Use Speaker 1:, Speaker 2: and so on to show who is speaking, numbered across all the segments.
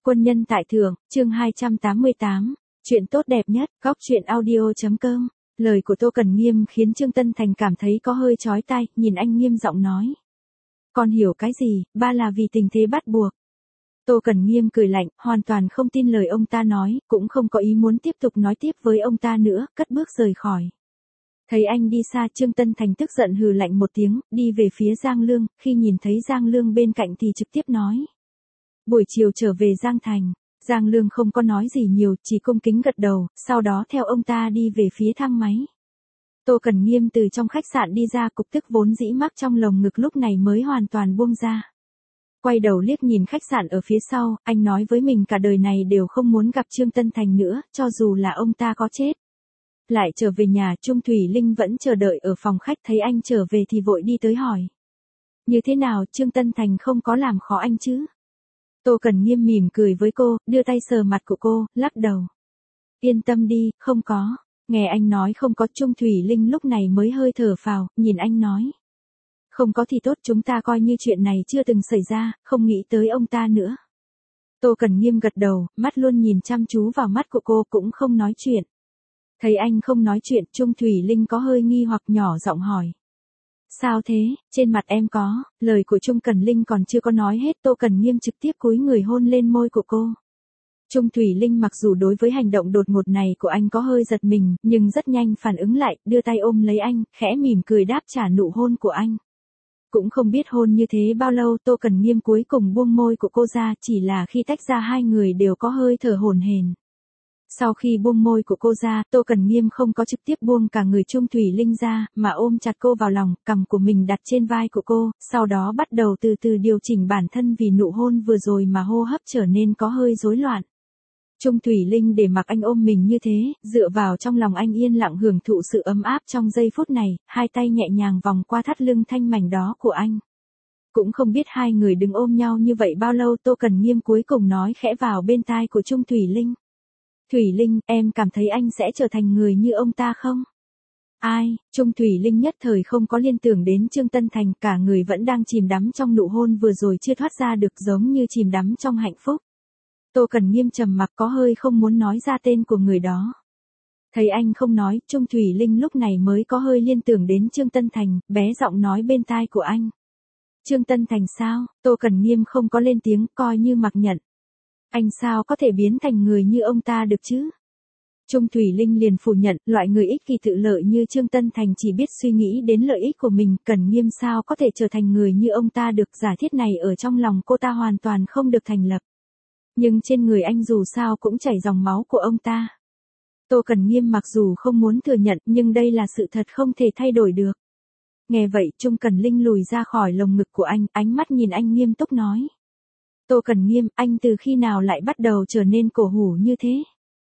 Speaker 1: Quân nhân tại thượng, chương 288, chuyện tốt đẹp nhất, góc chuyện audio.com. Lời của Tô Cần Nghiêm khiến Trương Tân Thành cảm thấy có hơi chói tai, nhìn anh nghiêm giọng nói. Con hiểu cái gì, ba là vì tình thế bắt buộc. Tô Cần Nghiêm cười lạnh, hoàn toàn không tin lời ông ta nói, cũng không có ý muốn tiếp tục nói tiếp với ông ta nữa, cất bước rời khỏi. Thấy anh đi xa, Trương Tân Thành tức giận hừ lạnh một tiếng, đi về phía Giang Lương, khi nhìn thấy Giang Lương bên cạnh thì trực tiếp nói. Buổi chiều trở về Giang Thành, Giang Lương không có nói gì nhiều, chỉ cung kính gật đầu, sau đó theo ông ta đi về phía thang máy. Tô Cần Nghiêm từ trong khách sạn đi ra, cục tức vốn dĩ mắc trong lồng ngực lúc này mới hoàn toàn buông ra. Quay đầu liếc nhìn khách sạn ở phía sau, anh nói với mình cả đời này đều không muốn gặp Trương Tân Thành nữa, cho dù là ông ta có chết. Lại trở về nhà, Trung Thủy Linh vẫn chờ đợi ở phòng khách, thấy anh trở về thì vội đi tới hỏi. Như thế nào, Trương Tân Thành không có làm khó anh chứ? Tô Cần Nghiêm mỉm cười với cô, đưa tay sờ mặt của cô, lắc đầu. Yên tâm đi, không có. Nghe anh nói không có, Trung Thủy Linh lúc này mới hơi thở phào, nhìn anh nói. Không có thì tốt, chúng ta coi như chuyện này chưa từng xảy ra, không nghĩ tới ông ta nữa. Tô Cần Nghiêm gật đầu, mắt luôn nhìn chăm chú vào mắt của cô, cũng không nói chuyện. Thấy anh không nói chuyện, Trung Thủy Linh có hơi nghi hoặc nhỏ giọng hỏi. Sao thế, trên mặt em có, lời của Trung Cần Linh còn chưa có nói hết, Tô Cần Nghiêm trực tiếp cúi người hôn lên môi của cô. Trung Thủy Linh mặc dù đối với hành động đột ngột này của anh có hơi giật mình, nhưng rất nhanh phản ứng lại, đưa tay ôm lấy anh, khẽ mỉm cười đáp trả nụ hôn của anh. Cũng không biết hôn như thế bao lâu, Tô Cần Nghiêm cuối cùng buông môi của cô ra, chỉ là khi tách ra hai người đều có hơi thở hổn hển. Sau khi buông môi của cô ra, Tô Cần Nghiêm không có trực tiếp buông cả người Trung Thủy Linh ra, mà ôm chặt cô vào lòng, cằm của mình đặt trên vai của cô, sau đó bắt đầu từ từ điều chỉnh bản thân vì nụ hôn vừa rồi mà hô hấp trở nên có hơi rối loạn. Trung Thủy Linh để mặc anh ôm mình như thế, dựa vào trong lòng anh yên lặng hưởng thụ sự ấm áp trong giây phút này, hai tay nhẹ nhàng vòng qua thắt lưng thanh mảnh đó của anh. Cũng không biết hai người đứng ôm nhau như vậy bao lâu, Tô Cần Nghiêm cuối cùng nói khẽ vào bên tai của Trung Thủy Linh. Thủy Linh, em cảm thấy anh sẽ trở thành người như ông ta không? Ai? Trung Thủy Linh nhất thời không có liên tưởng đến Trương Tân Thành, cả người vẫn đang chìm đắm trong nụ hôn vừa rồi chưa thoát ra được, giống như chìm đắm trong hạnh phúc. Tô Cần Nghiêm trầm mặc, có hơi không muốn nói ra tên của người đó. Thấy anh không nói, Trung Thủy Linh lúc này mới có hơi liên tưởng đến Trương Tân Thành, bé giọng nói bên tai của anh. Trương Tân Thành sao? Tô Cần Nghiêm không có lên tiếng, coi như mặc nhận. Anh sao có thể biến thành người như ông ta được chứ? Trung Thủy Linh liền phủ nhận, loại người ích kỷ tự lợi như Trương Tân Thành chỉ biết suy nghĩ đến lợi ích của mình, Cần Nghiêm sao có thể trở thành người như ông ta được, giả thiết này ở trong lòng cô ta hoàn toàn không được thành lập. Nhưng trên người anh dù sao cũng chảy dòng máu của ông ta. Tô Cần Nghiêm mặc dù không muốn thừa nhận, nhưng đây là sự thật không thể thay đổi được. Nghe vậy, Trung Cần Linh lùi ra khỏi lồng ngực của anh, ánh mắt nhìn anh nghiêm túc nói. Tô Cần Nghiêm, anh từ khi nào lại bắt đầu trở nên cổ hủ như thế?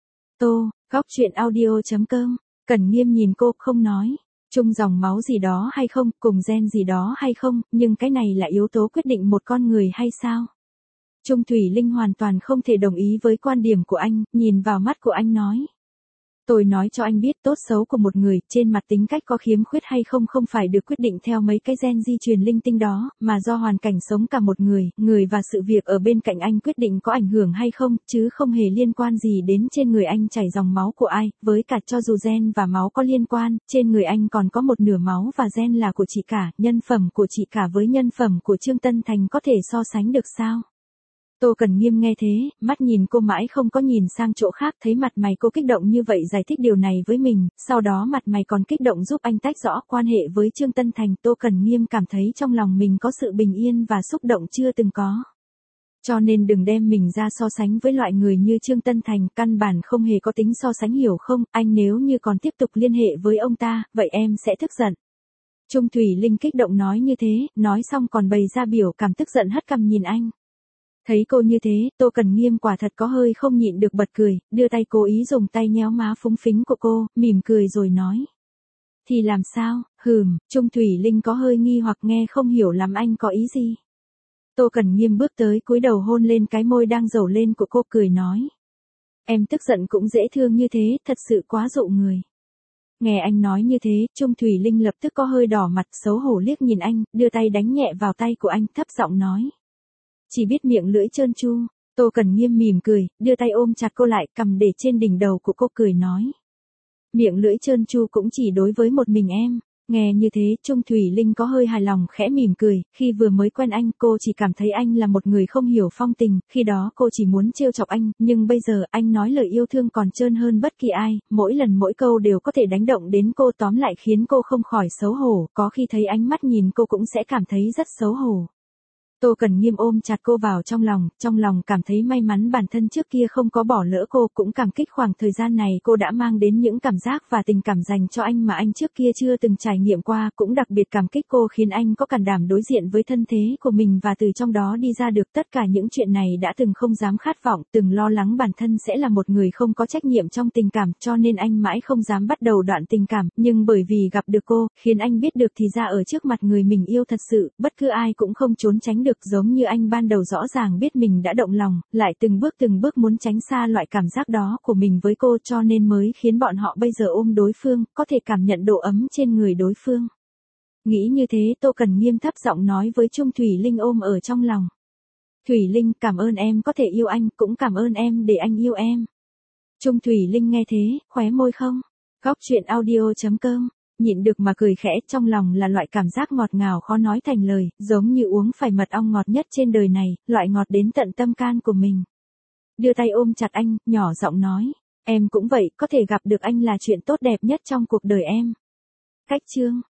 Speaker 1: Góc chuyện audio.com. Cần Nghiêm nhìn cô, không nói. Chung dòng máu gì đó hay không, cùng gen gì đó hay không, nhưng cái này là yếu tố quyết định một con người hay sao? Trung Thủy Linh hoàn toàn không thể đồng ý với quan điểm của anh, nhìn vào mắt của anh nói. Tôi nói cho anh biết, tốt xấu của một người, trên mặt tính cách có khiếm khuyết hay không không phải được quyết định theo mấy cái gen di truyền linh tinh đó, mà do hoàn cảnh sống cả một người và sự việc ở bên cạnh anh quyết định có ảnh hưởng hay không, chứ không hề liên quan gì đến trên người anh chảy dòng máu của ai, với cả cho dù gen và máu có liên quan, trên người anh còn có một nửa máu và gen là của chị cả, nhân phẩm của chị cả với nhân phẩm của Trương Tân Thành có thể so sánh được sao? Tô Cần Nghiêm nghe thế, mắt nhìn cô mãi không có nhìn sang chỗ khác, thấy mặt mày cô kích động như vậy giải thích điều này với mình, sau đó mặt mày còn kích động giúp anh tách rõ quan hệ với Trương Tân Thành, Tô Cần Nghiêm cảm thấy trong lòng mình có sự bình yên và xúc động chưa từng có. Cho nên đừng đem mình ra so sánh với loại người như Trương Tân Thành, căn bản không hề có tính so sánh, hiểu không, anh nếu như còn tiếp tục liên hệ với ông ta, vậy em sẽ tức giận. Trung Thủy Linh kích động nói như thế, nói xong còn bày ra biểu cảm tức giận hất cằm nhìn anh. Thấy cô như thế, Tô Cần Nghiêm quả thật có hơi không nhịn được bật cười, đưa tay cố ý dùng tay nhéo má phúng phính của cô, mỉm cười rồi nói. Thì làm sao, Trung Thủy Linh có hơi nghi hoặc nghe không hiểu lắm anh có ý gì. Tô Cần Nghiêm bước tới cúi đầu hôn lên cái môi đang dầu lên của cô, cười nói. Em tức giận cũng dễ thương như thế, thật sự quá dụ người. Nghe anh nói như thế, Trung Thủy Linh lập tức có hơi đỏ mặt, xấu hổ liếc nhìn anh, đưa tay đánh nhẹ vào tay của anh, thấp giọng nói. Chỉ biết miệng lưỡi trơn tru. Tô Cẩn Nghiêm mỉm cười, đưa tay ôm chặt cô lại, cầm để trên đỉnh đầu của cô cười nói. Miệng lưỡi trơn tru cũng chỉ đối với một mình em. Nghe như thế, Trung Thủy Linh có hơi hài lòng khẽ mỉm cười, khi vừa mới quen anh cô chỉ cảm thấy anh là một người không hiểu phong tình, khi đó cô chỉ muốn trêu chọc anh, nhưng bây giờ anh nói lời yêu thương còn trơn hơn bất kỳ ai, mỗi lần mỗi câu đều có thể đánh động đến cô, tóm lại khiến cô không khỏi xấu hổ, có khi thấy ánh mắt nhìn cô cũng sẽ cảm thấy rất xấu hổ. Tô Cẩn Nghiêm ôm chặt cô vào trong lòng cảm thấy may mắn bản thân trước kia không có bỏ lỡ cô, cũng cảm kích khoảng thời gian này cô đã mang đến những cảm giác và tình cảm dành cho anh mà anh trước kia chưa từng trải nghiệm qua, cũng đặc biệt cảm kích cô khiến anh có can đảm đối diện với thân thế của mình và từ trong đó đi ra được. Tất cả những chuyện này đã từng không dám khát vọng, từng lo lắng bản thân sẽ là một người không có trách nhiệm trong tình cảm, cho nên anh mãi không dám bắt đầu đoạn tình cảm, nhưng bởi vì gặp được cô, khiến anh biết được thì ra ở trước mặt người mình yêu thật sự, bất cứ ai cũng không trốn tránh được, giống như anh ban đầu rõ ràng biết mình đã động lòng, lại từng bước muốn tránh xa loại cảm giác đó của mình với cô, cho nên mới khiến bọn họ bây giờ ôm đối phương, có thể cảm nhận độ ấm trên người đối phương. Nghĩ như thế, Tô Cẩn Nghiêm thấp giọng nói với Trung Thủy Linh ôm ở trong lòng. Thủy Linh, cảm ơn em có thể yêu anh, cũng cảm ơn em để anh yêu em. Trung Thủy Linh nghe thế, khóe môi không. Góc truyện audio.com, nhịn được mà cười khẽ, trong lòng là loại cảm giác ngọt ngào khó nói thành lời, giống như uống phải mật ong ngọt nhất trên đời này, loại ngọt đến tận tâm can của mình. Đưa tay ôm chặt anh, nhỏ giọng nói, em cũng vậy, có thể gặp được anh là chuyện tốt đẹp nhất trong cuộc đời em. Cách chương